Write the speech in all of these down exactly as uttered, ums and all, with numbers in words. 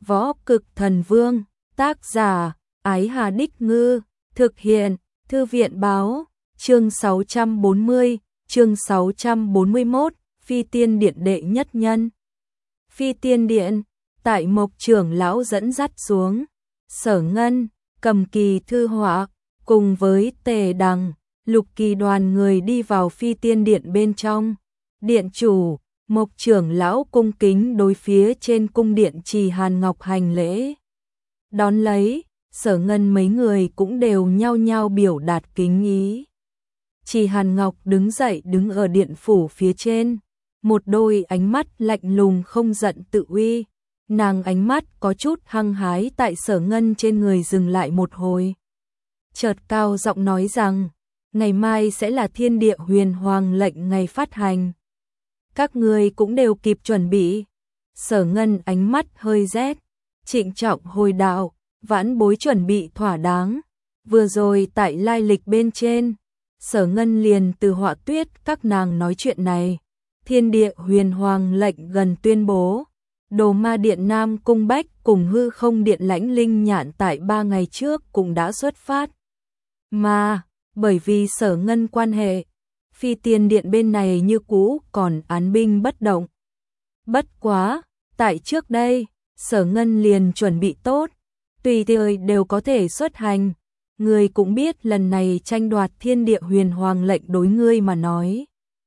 Võ Cực Thần Vương, tác giả, Ái Hà Đích Ngư, thực hiện, Thư viện Báo, chương sáu trăm bốn mươi, chương sáu trăm bốn mươi mốt, Phi Tiên Điện đệ nhất nhân. Phi Tiên Điện, tại Mộc trưởng lão dẫn dắt xuống, Sở Ngân, Cầm Kỳ Thư Họa, cùng với Tề Đằng, Lục Kỳ đoàn người đi vào Phi Tiên Điện bên trong. Điện chủ, Mộc trưởng lão cung kính đối phía trên cung điện Trì Hàn Ngọc hành lễ. Đón lấy, Sở Ngân mấy người cũng đều nhao nhao biểu đạt kính ý. Trì Hàn Ngọc đứng dậy đứng ở điện phủ phía trên, một đôi ánh mắt lạnh lùng không giận tự uy. Nàng ánh mắt có chút hăng hái tại Sở Ngân trên người dừng lại một hồi. Chợt cao giọng nói rằng, ngày mai sẽ là Thiên Địa Huyền Hoàng lệnh ngày phát hành. Các người cũng đều kịp chuẩn bị. Sở Ngân ánh mắt hơi rét, trịnh trọng hồi đạo, vãn bối chuẩn bị thỏa đáng. Vừa rồi tại lai lịch bên trên, Sở Ngân liền từ Họa Tuyết các nàng nói chuyện này. Thiên Địa Huyền Hoàng lệnh gần tuyên bố, Đồ Ma Điện Nam Cung Bách cùng Hư Không Điện Lãnh Linh Nhạn tại ba ngày trước cũng đã xuất phát. Mà, bởi vì Sở Ngân quan hệ, Phi Tiên Điện bên này như cũ còn án binh bất động. Bất quá, tại trước đây, Sở Ngân liền chuẩn bị tốt, tùy thời đều có thể xuất hành. Ngươi cũng biết lần này tranh đoạt Thiên Địa Huyền Hoàng lệnh đối ngươi mà nói.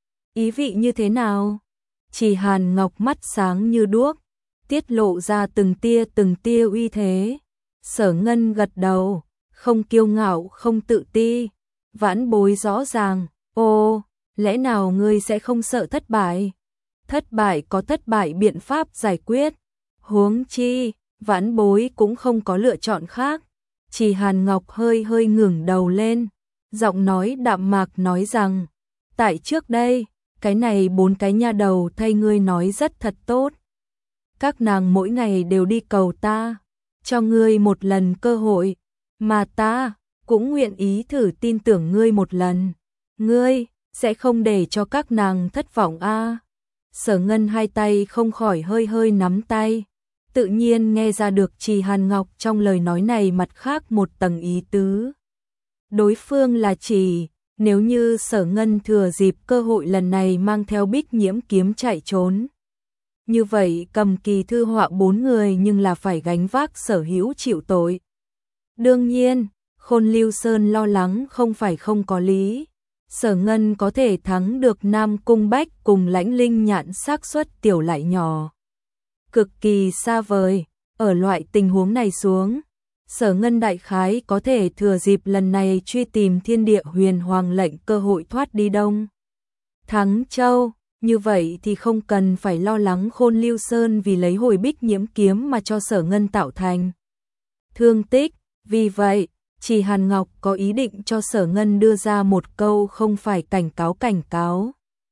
Ý vị như thế nào? Trì Hàn Ngọc mắt sáng như đuốc, tiết lộ ra từng tia từng tia uy thế. Sở Ngân gật đầu, không kiêu ngạo không tự ti. Vãn bối rõ ràng, ô, lẽ nào ngươi sẽ không sợ thất bại? Thất bại có thất bại biện pháp giải quyết. Huống chi, vãn bối cũng không có lựa chọn khác. Trì Hàn Ngọc hơi hơi ngẩng đầu lên, giọng nói đạm mạc nói rằng, tại trước đây, cái này bốn cái nha đầu thay ngươi nói rất thật tốt. Các nàng mỗi ngày đều đi cầu ta, cho ngươi một lần cơ hội, mà ta cũng nguyện ý thử tin tưởng ngươi một lần. Ngươi sẽ không để cho các nàng thất vọng a? À? Sở Ngân hai tay không khỏi hơi hơi nắm tay, tự nhiên nghe ra được Trì Hàn Ngọc trong lời nói này mặt khác một tầng ý tứ. Đối phương là chỉ, nếu như Sở Ngân thừa dịp cơ hội lần này mang theo Bích Nhiễm kiếm chạy trốn, như vậy Cầm Kỳ Thư Họa bốn người nhưng là phải gánh vác sở hữu chịu tội. Đương nhiên, Khôn Lưu Sơn lo lắng không phải không có lý. Sở Ngân có thể thắng được Nam Cung Bách cùng Lãnh Linh Nhạn xác suất tiểu lại nhỏ, cực kỳ xa vời. Ở loại tình huống này xuống, Sở Ngân đại khái có thể thừa dịp lần này truy tìm Thiên Địa Huyền Hoàng lệnh cơ hội thoát đi Đông Thắng Châu. Như vậy thì không cần phải lo lắng Khôn Lưu Sơn vì lấy hồi Bích Nhiễm kiếm mà cho Sở Ngân tạo thành thương tích. Vì vậy, Trì Hàn Ngọc có ý định cho Sở Ngân đưa ra một câu không phải cảnh cáo cảnh cáo.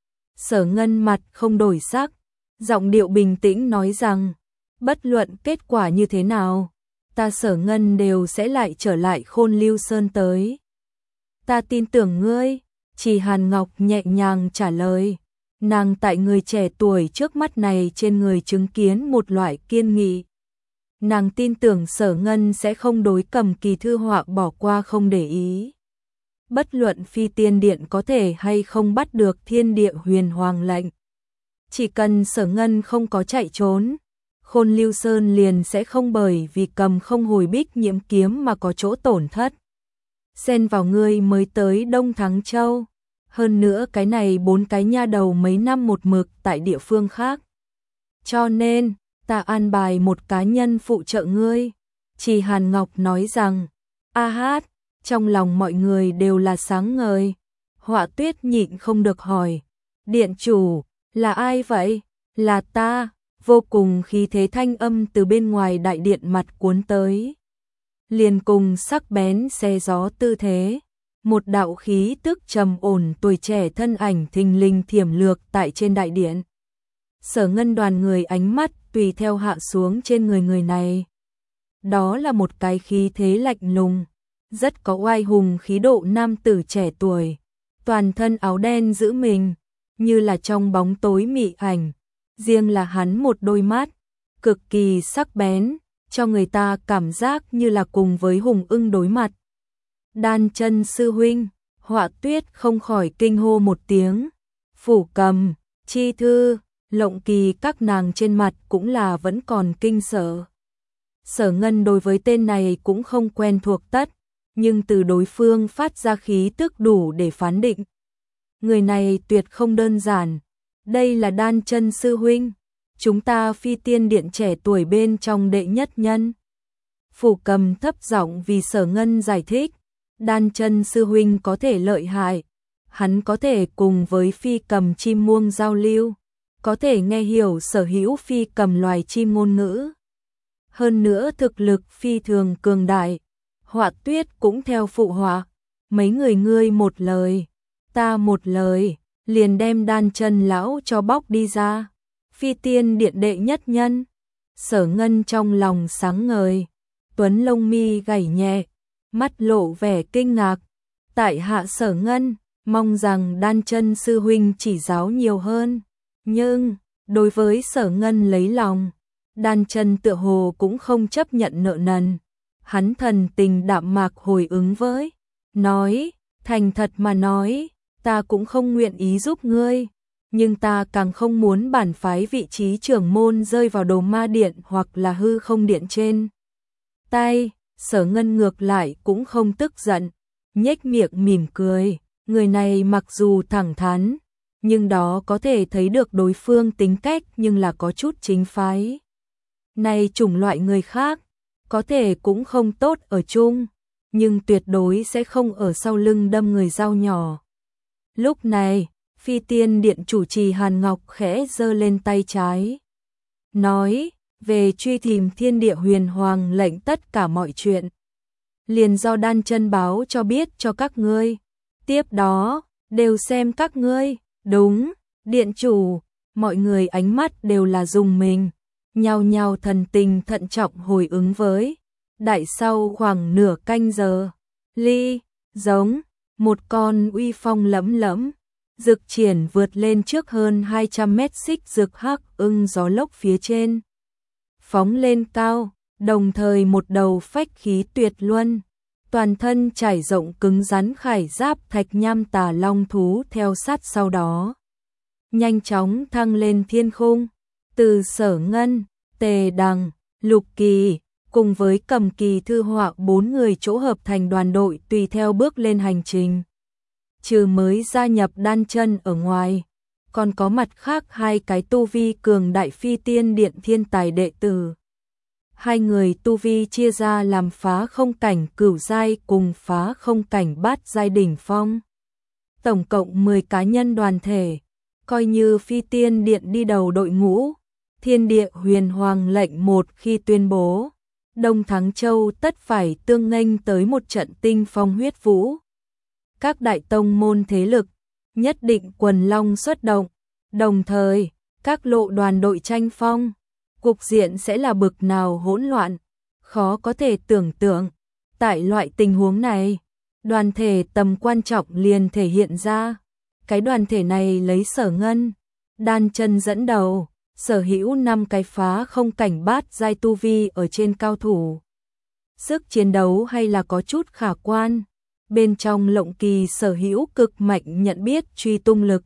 Sở Ngân mặt không đổi sắc, giọng điệu bình tĩnh nói rằng, bất luận kết quả như thế nào, ta Sở Ngân đều sẽ lại trở lại Khôn Lưu Sơn tới. Ta tin tưởng ngươi, Trì Hàn Ngọc nhẹ nhàng trả lời. Nàng tại người trẻ tuổi trước mắt này trên người chứng kiến một loại kiên nghị. Nàng tin tưởng Sở Ngân sẽ không đối Cầm Kỳ Thư Họa bỏ qua không để ý. Bất luận Phi Tiên Điện có thể hay không bắt được Thiên Địa Huyền Hoàng lệnh, chỉ cần Sở Ngân không có chạy trốn, Khôn Lưu Sơn liền sẽ không bởi vì cầm không hồi Bích Nhiễm kiếm mà có chỗ tổn thất. Xen vào ngươi mới tới Đông Thắng Châu. Hơn nữa cái này bốn cái nha đầu mấy năm một mực tại địa phương khác. Cho nên, ta an bài một cá nhân phụ trợ ngươi. Trì Hàn Ngọc nói rằng, a hát, trong lòng mọi người đều là sáng ngời. Họa Tuyết nhịn không được hỏi, điện chủ, là ai vậy? Là ta. Vô cùng khí thế thanh âm từ bên ngoài đại điện mặt cuốn tới, liền cùng sắc bén xe gió tư thế. Một đạo khí tức trầm ổn tuổi trẻ thân ảnh thình lình thiểm lược tại trên đại điện. Sở Ngân đoàn người ánh mắt tùy theo hạ xuống trên người người này. Đó là một cái khí thế lạnh lùng, rất có oai hùng khí độ nam tử trẻ tuổi, toàn thân áo đen giữ mình, như là trong bóng tối mị ảnh. Riêng là hắn một đôi mắt, cực kỳ sắc bén, cho người ta cảm giác như là cùng với hùng ưng đối mặt. Đan Chân sư huynh, Họa Tuyết không khỏi kinh hô một tiếng. Phủ Cầm, Chi Thư, Lộng Kỳ các nàng trên mặt cũng là vẫn còn kinh sợ. Sở Ngân đối với tên này cũng không quen thuộc tất, nhưng từ đối phương phát ra khí tức đủ để phán định. Người này tuyệt không đơn giản, đây là Đan Chân sư huynh, chúng ta Phi Tiên Điện trẻ tuổi bên trong đệ nhất nhân. Phủ Cầm thấp giọng vì Sở Ngân giải thích, Đan Chân sư huynh có thể lợi hại, hắn có thể cùng với phi cầm chim muông giao lưu, có thể nghe hiểu sở hữu phi cầm loài chim ngôn ngữ. Hơn nữa thực lực phi thường cường đại. Họa Tuyết cũng theo phụ họa, mấy người ngươi một lời, ta một lời, liền đem Đan Chân lão cho bóc đi ra. Phi Tiên Điện đệ nhất nhân. Sở Ngân trong lòng sáng ngời, tuấn lông mi gảy nhẹ, mắt lộ vẻ kinh ngạc. Tại hạ Sở Ngân, mong rằng Đan Chân sư huynh chỉ giáo nhiều hơn. Nhưng, đối với Sở Ngân lấy lòng, Đan Chân tựa hồ cũng không chấp nhận nợ nần. Hắn thần tình đạm mạc hồi ứng với, nói, thành thật mà nói, ta cũng không nguyện ý giúp ngươi, nhưng ta càng không muốn bản phái vị trí trưởng môn rơi vào Đồ Ma Điện hoặc là Hư Không Điện trên tay. Sở Ngân ngược lại cũng không tức giận, nhếch miệng mỉm cười, người này mặc dù thẳng thắn, nhưng đó có thể thấy được đối phương tính cách nhưng là có chút chính phái. Này chủng loại người khác, có thể cũng không tốt ở chung, nhưng tuyệt đối sẽ không ở sau lưng đâm người dao nhỏ. Lúc này, Phi Tiên Điện chủ trì Hàn Ngọc khẽ giơ lên tay trái, nói, về truy tìm thiên địa huyền hoàng lệnh tất cả mọi chuyện, liền do Đan Chân báo cho biết cho các ngươi, tiếp đó, đều xem các ngươi. Đúng, điện chủ, mọi người ánh mắt đều là dùng mình, nhao nhao thần tình thận trọng hồi ứng với. Đại sau khoảng nửa canh giờ, ly, giống, một con uy phong lẫm lẫm, rực triển vượt lên trước hơn hai trăm mét xích rực hắc ưng gió lốc phía trên. Phóng lên cao, đồng thời một đầu phách khí tuyệt luân, toàn thân trải rộng cứng rắn khải giáp thạch nham tà long thú theo sát sau đó. Nhanh chóng thăng lên thiên khung, từ Sở Ngân, Tề Đằng, Lục Kỳ, cùng với Cầm Kỳ Thư Họa bốn người chỗ hợp thành đoàn đội tùy theo bước lên hành trình. Trừ mới gia nhập Đan Chân ở ngoài, còn có mặt khác hai cái tu vi cường đại Phi Tiên Điện thiên tài đệ tử. Hai người tu vi chia ra làm phá không cảnh cửu giai cùng phá không cảnh bát giai đỉnh phong. Tổng cộng mười cá nhân đoàn thể, coi như Phi Tiên Điện đi đầu đội ngũ. Thiên địa huyền hoàng lệnh một khi tuyên bố, Đông Thắng Châu tất phải tương nghênh tới một trận tinh phong huyết vũ. Các đại tông môn thế lực nhất định quần long xuất động, đồng thời các lộ đoàn đội tranh phong, cục diện sẽ là bực nào hỗn loạn, khó có thể tưởng tượng. Tại loại tình huống này, đoàn thể tầm quan trọng liền thể hiện ra. Cái đoàn thể này lấy Sở Ngân, Đan Chân dẫn đầu, sở hữu năm cái phá không cảnh bát giai tu vi ở trên cao thủ. Sức chiến đấu hay là có chút khả quan. Bên trong Lộng Kỳ sở hữu cực mạnh nhận biết truy tung lực.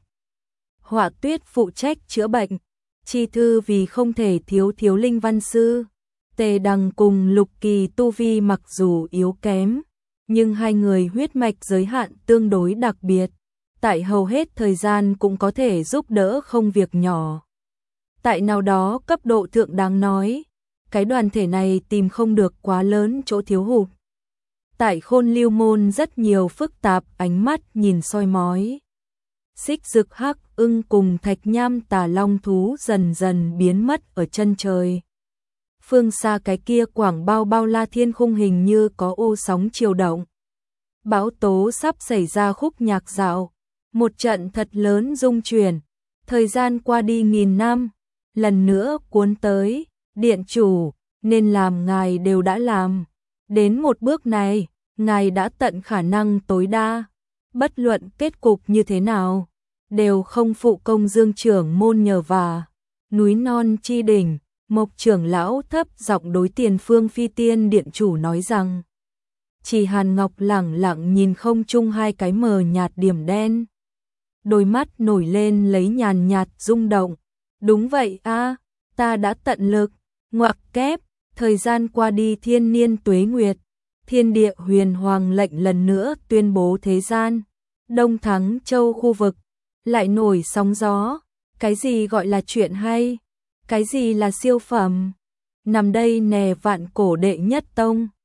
Họa Tuyết phụ trách chữa bệnh, Chi Thư vì không thể thiếu thiếu linh văn sư. Tề Đằng cùng Lục Kỳ tu vi mặc dù yếu kém, nhưng hai người huyết mạch giới hạn tương đối đặc biệt, tại hầu hết thời gian cũng có thể giúp đỡ không việc nhỏ. Tại nào đó cấp độ thượng đáng nói, cái đoàn thể này tìm không được quá lớn chỗ thiếu hụt. Tại Khôn Lưu Môn rất nhiều phức tạp ánh mắt nhìn soi mói. Xích rực hắc ưng cùng thạch nham tà long thú dần dần biến mất ở chân trời. Phương xa cái kia quảng bao bao la thiên khung hình như có ô sóng chiều động. Bão tố sắp xảy ra khúc nhạc dạo. Một trận thật lớn rung chuyển. Thời gian qua đi nghìn năm. Lần nữa cuốn tới. Điện chủ, nên làm ngài đều đã làm. Đến một bước này, ngài đã tận khả năng tối đa. Bất luận kết cục như thế nào, đều không phụ công Dương trưởng môn nhờ vả. Núi non chi đỉnh, Mộc trưởng lão thấp giọng đối Tiền Phương Phi Tiên điện chủ nói rằng. Chỉ Hàn Ngọc lẳng lặng nhìn không trung hai cái mờ nhạt điểm đen. Đôi mắt nổi lên lấy nhàn nhạt rung động. Đúng vậy a, ta đã tận lực, ngoặc kép, thời gian qua đi thiên niên tuế nguyệt. Thiên địa huyền hoàng lệnh lần nữa tuyên bố thế gian. Đông Thắng Châu khu vực, lại nổi sóng gió. Cái gì gọi là chuyện hay? Cái gì là siêu phẩm? Nằm đây nè vạn cổ đệ nhất tông.